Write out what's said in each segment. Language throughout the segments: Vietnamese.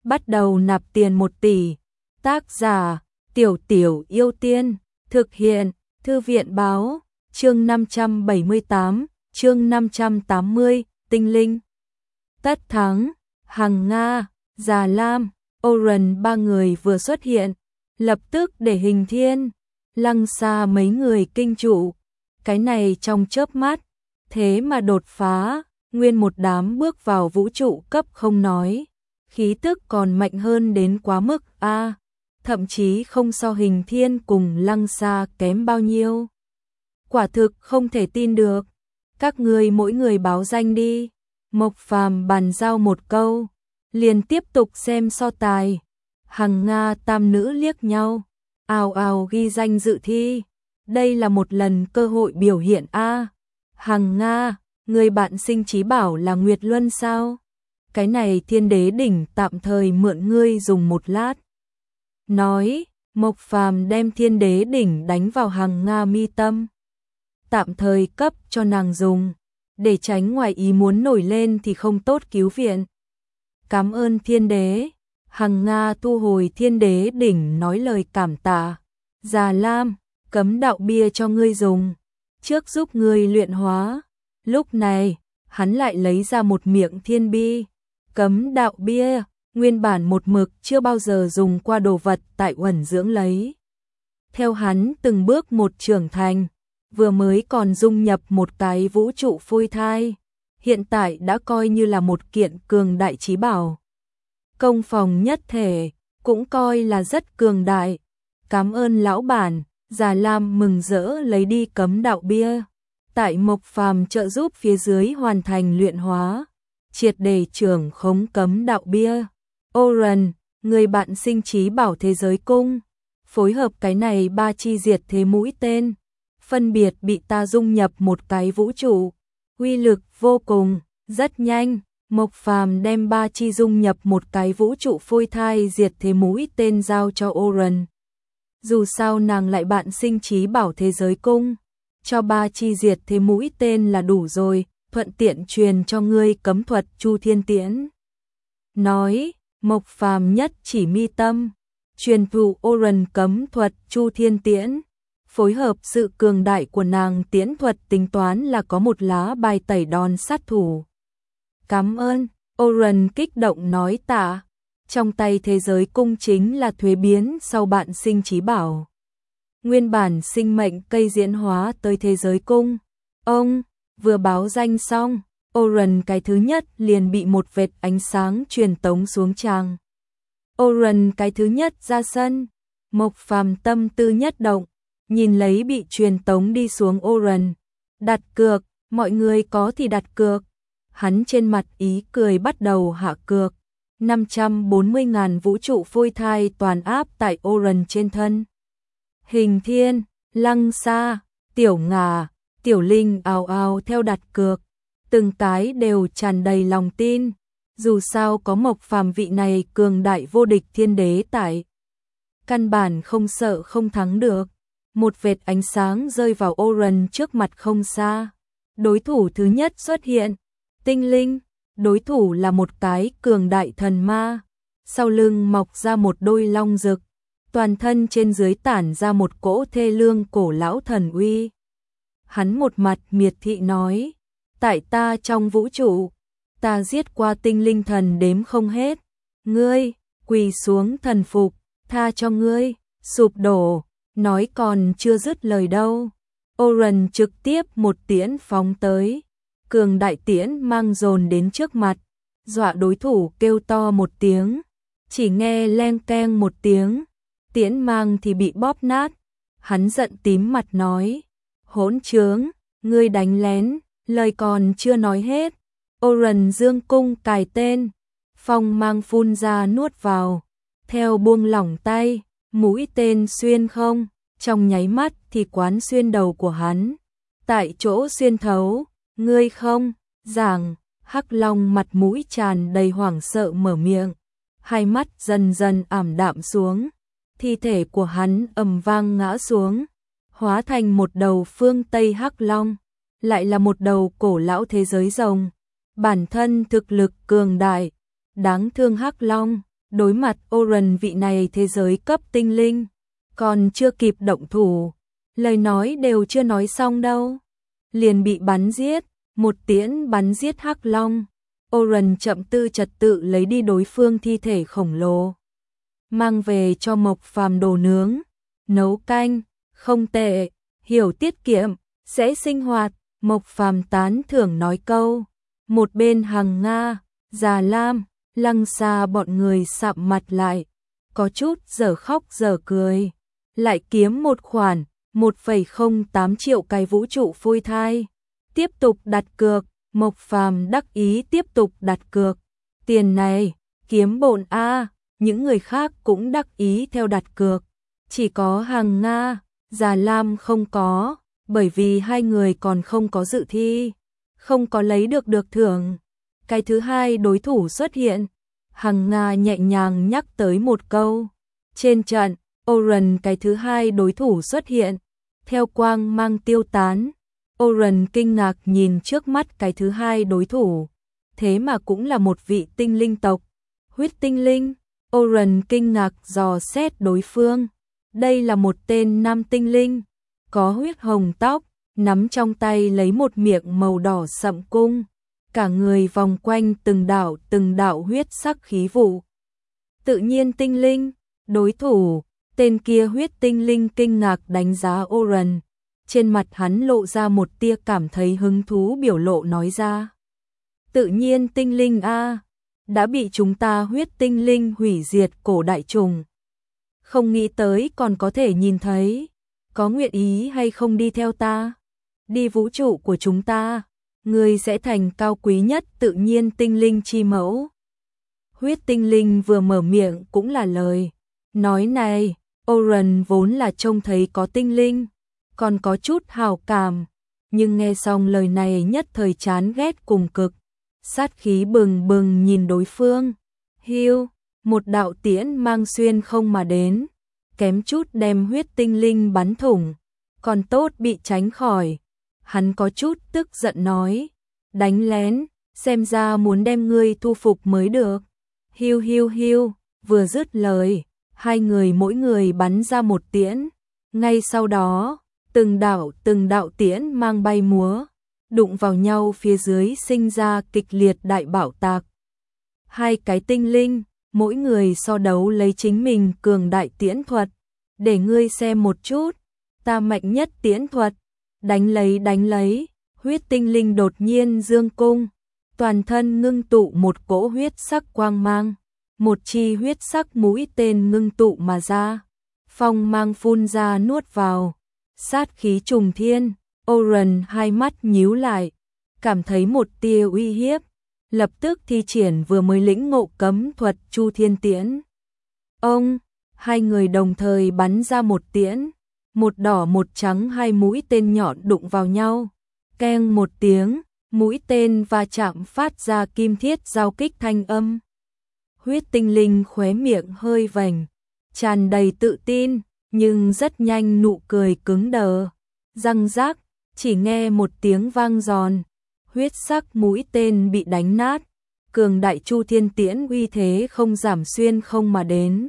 bắt đầu nạp tiền 1 tỷ. Tác giả Tiểu Tiểu Yêu Tiên. Thực hiện Thư viện báo. Chương 578, chương 580, Tinh Linh. Tất Thắng, Hằng Nga, Già Lam, Oren ba người vừa xuất hiện, lập tức để Hình Thiên, Lăng Sa mấy người kinh trụ. Cái này trong chớp mắt, thế mà đột phá, nguyên một đám bước vào vũ trụ cấp không nói, khí tức còn mạnh hơn đến quá mức a, thậm chí không so Hình Thiên cùng Lăng Sa kém bao nhiêu. Quả thực không thể tin được. Các ngươi mỗi người báo danh đi. Mộc Phàm bàn giao một câu, liền tiếp tục xem so tài. Hằng Nga tam nữ liếc nhau, ào ào ghi danh dự thi. Đây là một lần cơ hội biểu hiện a. Hằng Nga, người bạn sinh trí bảo là Nguyệt Luân sao? Cái này Thiên Đế đỉnh tạm thời mượn ngươi dùng một lát. Nói, Mộc Phàm đem Thiên Đế đỉnh đánh vào Hằng Nga mi tâm. Tạm thời cấp cho nàng dùng, để tránh ngoài ý muốn nổi lên thì không tốt cứu viện. Cảm ơn Thiên Đế. Hằng Nga thu hồi Thiên Đế đỉnh nói lời cảm tạ. Già Lam, cấm đạo bia cho ngươi dùng, trước giúp ngươi luyện hóa. Lúc này, hắn lại lấy ra một miệng thiên bi. Cấm đạo bia, nguyên bản một mực chưa bao giờ dùng qua đồ vật tại uẩn dưỡng lấy. Theo hắn từng bước một trưởng thành, vừa mới còn dung nhập một cái vũ trụ phôi thai, hiện tại đã coi như là một kiện cường đại chí bảo. Công phòng nhất thể, cũng coi là rất cường đại. Cảm ơn lão bản. Già Lam mừng rỡ lấy đi cấm đạo bia. Tại Mộc Phàm trợ giúp phía dưới hoàn thành luyện hóa, triệt để trưởng khống cấm đạo bia. Oren, người bạn sinh trí bảo thế giới cung, phối hợp cái này 3 chi diệt thế mũi tên, phân biệt bị ta dung nhập một cái vũ trụ, uy lực vô cùng. Rất nhanh, Mộc Phàm đem 3 chi dung nhập một cái vũ trụ phôi thai diệt thế mũi tên giao cho Oren. Dù sao nàng lại bạn sinh trí bảo thế giới cung, cho 3 chi diệt thế mũi tên là đủ rồi, thuận tiện truyền cho ngươi cấm thuật Chu Thiên Tiễn. Nói, Mộc Phàm nhất chỉ mi tâm, truyền thụ Oren cấm thuật Chu Thiên Tiễn. Phối hợp sự cường đại của nàng tiễn thuật tính toán là có một lá bài tẩy đòn sát thủ. Cảm ơn. Oren kích động nói tạ. Trong tay thế giới cung chính là thuế biến sau bạn sinh trí bảo. Nguyên bản sinh mệnh cây diễn hóa tới thế giới cung. Ông vừa báo danh xong, Oren cái thứ nhất liền bị một vệt ánh sáng truyền tống xuống tràng. Oren cái thứ nhất ra sân, Mộc Phàm tâm tư nhất động, nhìn lấy bị truyền tống đi xuống Oren. Đặt cược, mọi người có thì đặt cược. Hắn trên mặt ý cười bắt đầu hạ cược. 540.000 vũ trụ phôi thai toàn áp tại Oren trên thân. Hình Thiên, Lăng Sa, Tiểu Ngà, Tiểu Linh ào ào theo đặt cược. Từng cái đều tràn đầy lòng tin. Dù sao có Mộc Phàm vị này cường đại vô địch Thiên Đế tại, căn bản không sợ không thắng được. Một vệt ánh sáng rơi vào Oren trước mặt không xa. Đối thủ thứ nhất xuất hiện. Tinh Linh. Đối thủ là một cái cường đại thần ma. Sau lưng mọc ra một đôi long rực. Toàn thân trên dưới tản ra một cỗ thê lương cổ lão thần uy. Hắn một mặt miệt thị nói. Tại ta trong vũ trụ, ta giết qua tinh linh thần đếm không hết. Ngươi, quỳ xuống thần phục, tha cho ngươi, sụp đổ. Nói còn chưa dứt lời đâu, Oren trực tiếp một tiễn phóng tới. Cường đại tiễn mang dồn đến trước mặt, dọa đối thủ kêu to một tiếng. Chỉ nghe leng keng một tiếng, tiễn mang thì bị bóp nát. Hắn giận tím mặt nói, hỗn trướng, ngươi đánh lén. Lời còn chưa nói hết, Oren dương cung cài tên, phong mang phun ra nuốt vào. Theo buông lỏng tay, mũi tên xuyên không, trong nháy mắt thì quán xuyên đầu của hắn. Tại chỗ xuyên thấu, ngươi không, giảng. Hắc Long mặt mũi tràn đầy hoảng sợ mở miệng, hai mắt dần dần ảm đạm xuống. Thi thể của hắn ầm vang ngã xuống, hóa thành một đầu phương Tây Hắc Long, lại là một đầu cổ lão thế giới rồng. Bản thân thực lực cường đại, đáng thương Hắc Long, Đối mặt Oren vị này thế giới cấp tinh linh, còn chưa kịp động thủ, lời nói đều chưa nói xong đâu, liền bị bắn giết, một tiễn bắn giết Hắc Long. Oren chậm tư trật tự lấy đi đối phương thi thể khổng lồ, mang về cho Mộc Phàm đồ nướng, nấu canh, không tệ, hiểu tiết kiệm, sẽ sinh hoạt. Mộc Phàm tán thưởng nói câu. Một bên Hằng Nga, Già Lam, Lăng Xà bọn người sạm mặt lại, có chút dở khóc dở cười. Lại kiếm một khoản 1,08 triệu cái vũ trụ phôi thai. Tiếp tục đặt cược, Mộc Phàm đắc ý tiếp tục đặt cược. Tiền này, kiếm bộn a. Những người khác cũng đắc ý theo đặt cược. Chỉ có Hằng Nga, Già Lam không có, bởi vì hai người còn không có dự thi, không có lấy được thưởng. Cái thứ hai đối thủ xuất hiện, Hằng Nga nhẹ nhàng nhắc tới một câu. Trên trận, Oren cái thứ hai đối thủ xuất hiện, theo quang mang tiêu tán. Oren kinh ngạc nhìn trước mắt cái thứ hai đối thủ, thế mà cũng là một vị tinh linh tộc, huyết tinh linh. Oren kinh ngạc dò xét đối phương. Đây là một tên nam tinh linh, có huyết hồng tóc, nắm trong tay lấy một miệng màu đỏ sậm cung, cả người vòng quanh từng đạo huyết sắc khí vụ. Tự nhiên tinh linh, đối thủ, tên kia huyết tinh linh kinh ngạc đánh giá Oren, trên mặt hắn lộ ra một tia cảm thấy hứng thú biểu lộ nói ra. Tự nhiên tinh linh a, đã bị chúng ta huyết tinh linh hủy diệt cổ đại trùng. Không nghĩ tới còn có thể nhìn thấy, có nguyện ý hay không đi theo ta? Đi vũ trụ của chúng ta, người sẽ thành cao quý nhất tự nhiên tinh linh chi mẫu. Huyết tinh linh vừa mở miệng cũng là lời nói này. Oren vốn là trông thấy có tinh linh, còn có chút hào cảm, nhưng nghe xong lời này nhất thời chán ghét cùng cực, sát khí bừng bừng nhìn đối phương. Hiu, một đạo tiễn mang xuyên không mà đến, kém chút đem huyết tinh linh bắn thủng, còn tốt bị tránh khỏi. Hắn có chút tức giận nói, đánh lén, xem ra muốn đem ngươi thu phục mới được. Hiu hiu hiu, vừa dứt lời, hai người mỗi người bắn ra một tiễn, ngay sau đó, từng đạo tiễn mang bay múa, đụng vào nhau phía dưới sinh ra kịch liệt đại bạo tạc. Hai cái tinh linh, mỗi người so đấu lấy chính mình cường đại tiễn thuật, để ngươi xem một chút, ta mạnh nhất tiễn thuật. Đánh lấy, huyết tinh linh đột nhiên dương cung, toàn thân ngưng tụ một cỗ huyết sắc quang mang, một chi huyết sắc mũi tên ngưng tụ mà ra, phong mang phun ra nuốt vào, sát khí trùng thiên. Oren hai mắt nhíu lại, cảm thấy một tia uy hiếp, lập tức thi triển vừa mới lĩnh ngộ cấm thuật Chu Thiên Tiễn. Ông, hai người đồng thời bắn ra một tiễn, một đỏ một trắng, hai mũi tên nhọn đụng vào nhau, keng một tiếng, mũi tên va chạm phát ra kim thiết giao kích thanh âm. Huyết tinh linh khóe miệng hơi vành, tràn đầy tự tin, nhưng rất nhanh nụ cười cứng đờ. Răng rác, chỉ nghe một tiếng vang giòn, huyết sắc mũi tên bị đánh nát, cường đại Chu Thiên Tiễn uy thế không giảm xuyên không mà đến.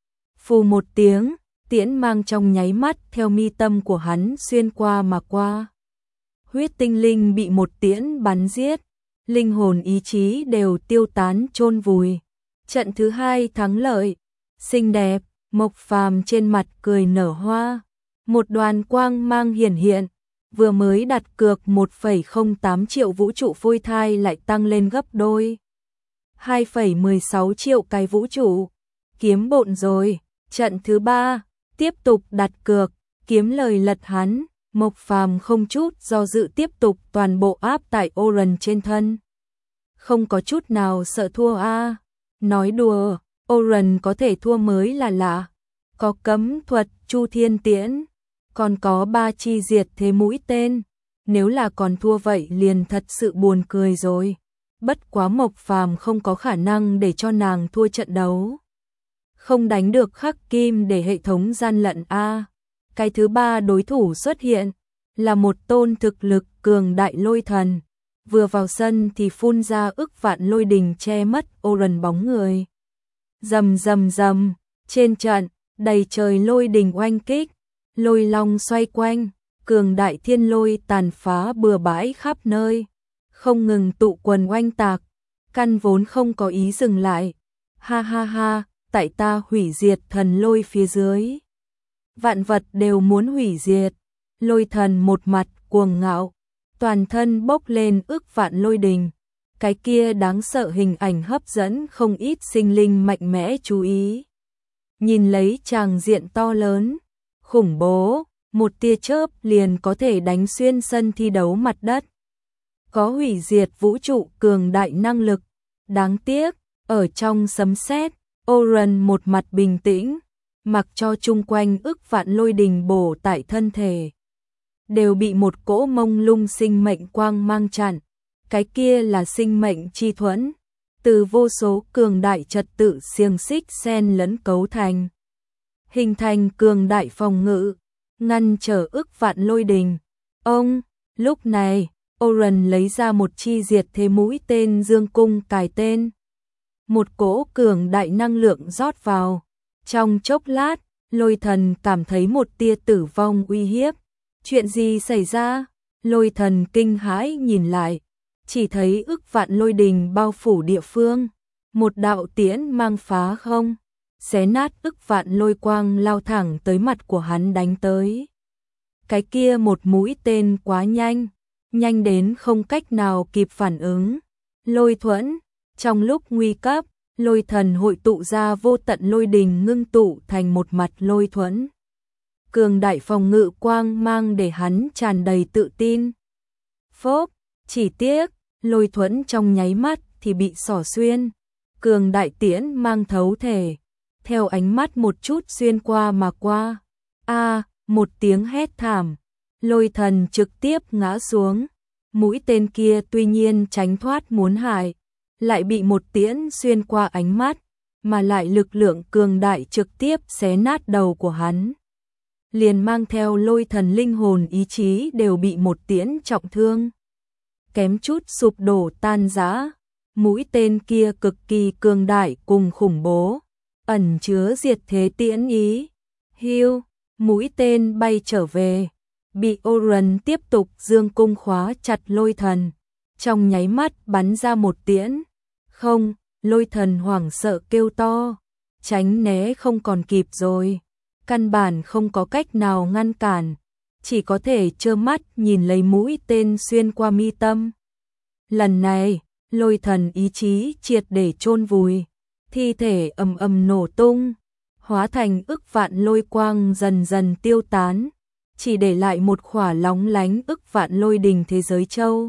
Phù một tiếng, tiễn mang trong nháy mắt theo mi tâm của hắn xuyên qua mà qua. Huyết tinh linh bị một tiễn bắn giết, linh hồn ý chí đều tiêu tán chôn vùi. Trận thứ hai thắng lợi, xinh đẹp, Mộc Phàm trên mặt cười nở hoa, một đoàn quang mang hiển hiện, vừa mới đặt cược 1,08 triệu vũ trụ phôi thai lại tăng lên gấp đôi. 2,16 triệu cái vũ trụ, kiếm bộn rồi. Trận thứ ba, tiếp tục đặt cược, kiếm lời lật hắn, Mộc Phàm không chút do dự tiếp tục toàn bộ áp tại Oren trên thân. Không có chút nào sợ thua a. Nói đùa, Oren có thể thua mới là lạ. Có cấm thuật Chu Thiên Tiễn, còn có 3 chi diệt thế mũi tên, nếu là còn thua vậy liền thật sự buồn cười rồi. Bất quá Mộc Phàm không có khả năng để cho nàng thua trận đấu. Không đánh được Khắc Kim để hệ thống gian lận a. Cái thứ ba đối thủ xuất hiện là một tôn thực lực cường đại lôi thần, vừa vào sân thì phun ra ức vạn lôi đình che mất Oren bóng người. Rầm rầm rầm, trên trận, đầy trời lôi đình oanh kích, lôi long xoay quanh, cường đại thiên lôi tàn phá bừa bãi khắp nơi, không ngừng tụ quần oanh tạc, căn vốn không có ý dừng lại. Ha ha ha, tại ta hủy diệt thần lôi phía dưới. Vạn vật đều muốn hủy diệt, lôi thần một mặt cuồng ngạo, toàn thân bốc lên ức vạn lôi đình. Cái kia đáng sợ hình ảnh hấp dẫn không ít sinh linh mạnh mẽ chú ý. Nhìn lấy tràng diện to lớn, khủng bố, một tia chớp liền có thể đánh xuyên sân thi đấu mặt đất. Có hủy diệt vũ trụ cường đại năng lực. Đáng tiếc, ở trong sấm sét, Oren một mặt bình tĩnh, mặc cho chung quanh ức vạn lôi đình bổ tại thân thể. Đều bị một cỗ mông lung sinh mệnh quang mang chặn. Cái kia là sinh mệnh chi thuẫn, từ vô số cường đại trật tự xiềng xích xen lẫn cấu thành. Hình thành cường đại phòng ngự, ngăn trở ức vạn lôi đình. Lúc này, Oren lấy ra một chi diệt thế mũi tên dương cung cài tên. Một cỗ cường đại năng lượng rót vào. Trong chốc lát, lôi thần cảm thấy một tia tử vong uy hiếp. Chuyện gì xảy ra? Lôi thần kinh hãi nhìn lại. Chỉ thấy ức vạn lôi đình bao phủ địa phương. Một đạo tiễn mang phá không. Xé nát ức vạn lôi quang lao thẳng tới mặt của hắn đánh tới. Cái kia một mũi tên quá nhanh. Nhanh đến không cách nào kịp phản ứng. Lôi thuẫn. Trong lúc nguy cấp, lôi thần hội tụ ra vô tận lôi đình ngưng tụ thành một mặt lôi thuẫn. Cường đại phòng ngự quang mang để hắn tràn đầy tự tin. Phốp, chỉ tiếc, lôi thuẫn trong nháy mắt thì bị xỏ xuyên. Cường đại tiễn mang thấu thể. Theo ánh mắt một chút xuyên qua mà qua. Một tiếng hét thảm. Lôi thần trực tiếp ngã xuống. Mũi tên kia tuy nhiên tránh thoát muốn hại, lại bị một tiễn xuyên qua ánh mắt, mà lại lực lượng cường đại trực tiếp xé nát đầu của hắn. Liền mang theo lôi thần linh hồn ý chí đều bị một tiễn trọng thương. Kém chút sụp đổ tan rã. Mũi tên kia cực kỳ cường đại cùng khủng bố, ẩn chứa diệt thế tiễn ý. Hưu, mũi tên bay trở về, bị Oren tiếp tục dương cung khóa chặt lôi thần. Trong nháy mắt bắn ra một tiễn. Không, lôi thần hoảng sợ kêu to, tránh né không còn kịp rồi. Căn bản không có cách nào ngăn cản, chỉ có thể trơ mắt nhìn lấy mũi tên xuyên qua mi tâm. Lần này, lôi thần ý chí triệt để chôn vùi, thi thể ầm ầm nổ tung, hóa thành ức vạn lôi quang dần dần tiêu tán, chỉ để lại một khỏa lóng lánh ức vạn lôi đình thế giới châu.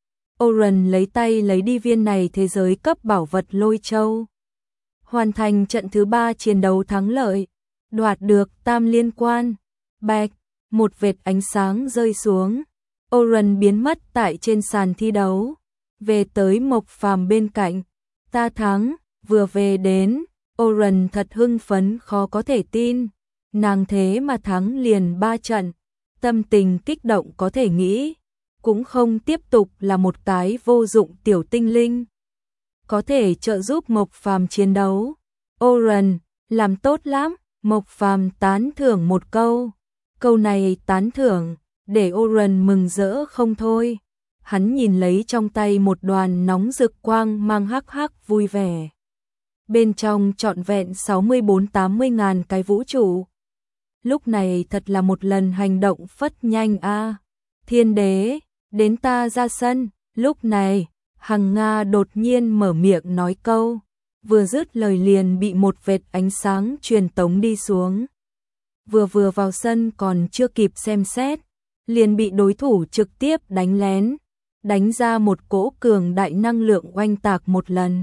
Oren lấy tay lấy đi viên này thế giới cấp bảo vật lôi châu. Hoàn thành trận thứ 3 chiến đấu thắng lợi, đoạt được tam liên quan. Bạch, một vệt ánh sáng rơi xuống. Oren biến mất tại trên sàn thi đấu. Về tới Mộc Phàm bên cạnh. Ta thắng, vừa về đến. Oren thật hưng phấn khó có thể tin. Nàng thế mà thắng liền 3 trận. Tâm tình kích động có thể nghĩ. Cũng không tiếp tục là một cái vô dụng tiểu tinh linh. Có thể trợ giúp Mộc Phàm chiến đấu. Oren, làm tốt lắm. Mộc Phàm tán thưởng một câu. Câu này tán thưởng, để Oren mừng rỡ không thôi. Hắn nhìn lấy trong tay một đoàn nóng rực quang mang hắc hắc vui vẻ. Bên trong trọn vẹn 64-80 ngàn cái vũ trụ. Lúc này thật là một lần hành động phất nhanh a. Thiên đế, đến ta ra sân. Lúc này, Hằng Nga đột nhiên mở miệng nói câu. Vừa dứt lời liền bị một vệt ánh sáng truyền tống đi xuống. Vừa vào sân còn chưa kịp xem xét, liền bị đối thủ trực tiếp đánh lén, đánh ra một cỗ cường đại năng lượng oanh tạc một lần.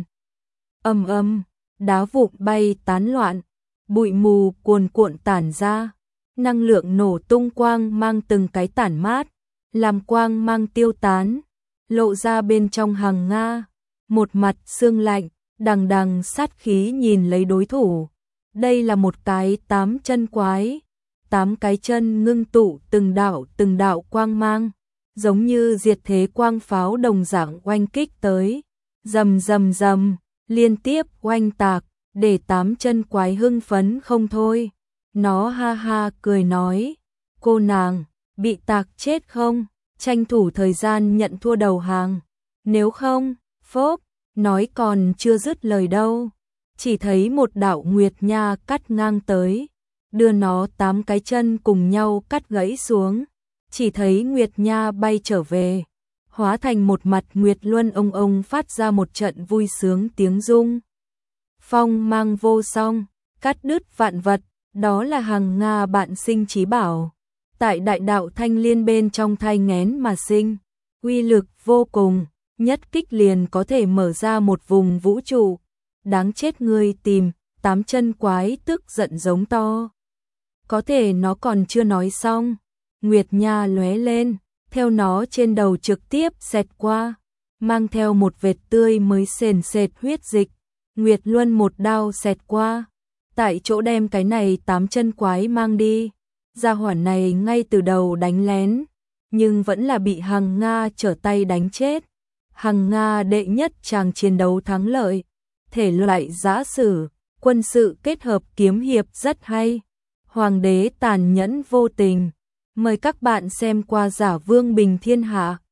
Ầm, đá vụn bay tán loạn, bụi mù cuồn cuộn tản ra, năng lượng nổ tung quang mang từng cái tản mát, làm quang mang tiêu tán, lộ ra bên trong Hằng Nga, một mặt sương lạnh, đằng đằng sát khí nhìn lấy đối thủ. Đây là một cái 8 chân quái, 8 cái chân ngưng tụ từng đạo quang mang, giống như diệt thế quang pháo đồng dạng oanh kích tới, rầm rầm rầm, liên tiếp oanh tạc, để tám chân quái hưng phấn không thôi. Nó ha ha cười nói, cô nàng, bị tạc chết không? Tranh thủ thời gian nhận thua đầu hàng. Nếu không, phốp, nói còn chưa dứt lời đâu. Chỉ thấy một đạo nguyệt nha cắt ngang tới, đưa nó 8 cái chân cùng nhau cắt gãy xuống. Chỉ thấy nguyệt nha bay trở về, hóa thành một mặt nguyệt luân ông phát ra một trận vui sướng tiếng rung. Phong mang vô song, cắt đứt vạn vật, đó là Hằng Nga bạn sinh trí bảo. Tại đại đạo thanh liên bên trong thai nghén mà sinh, uy lực vô cùng, nhất kích liền có thể mở ra một vùng vũ trụ. Đáng chết ngươi tìm, 8 chân quái tức giận giống to. Có thể nó còn chưa nói xong, nguyệt nha lóe lên, theo nó trên đầu trực tiếp xẹt qua, mang theo một vệt tươi mới sền sệt huyết dịch. Nguyệt luân một đao xẹt qua, tại chỗ đem cái này 8 chân quái mang đi. Gia hỏa này ngay từ đầu đánh lén, nhưng vẫn là bị Hằng Nga trở tay đánh chết. Hằng Nga đệ nhất chàng chiến đấu thắng lợi, thể loại giã sử, quân sự kết hợp kiếm hiệp rất hay. Hoàng đế tàn nhẫn vô tình. Mời các bạn xem qua Giả Vương Bình Thiên Hạ.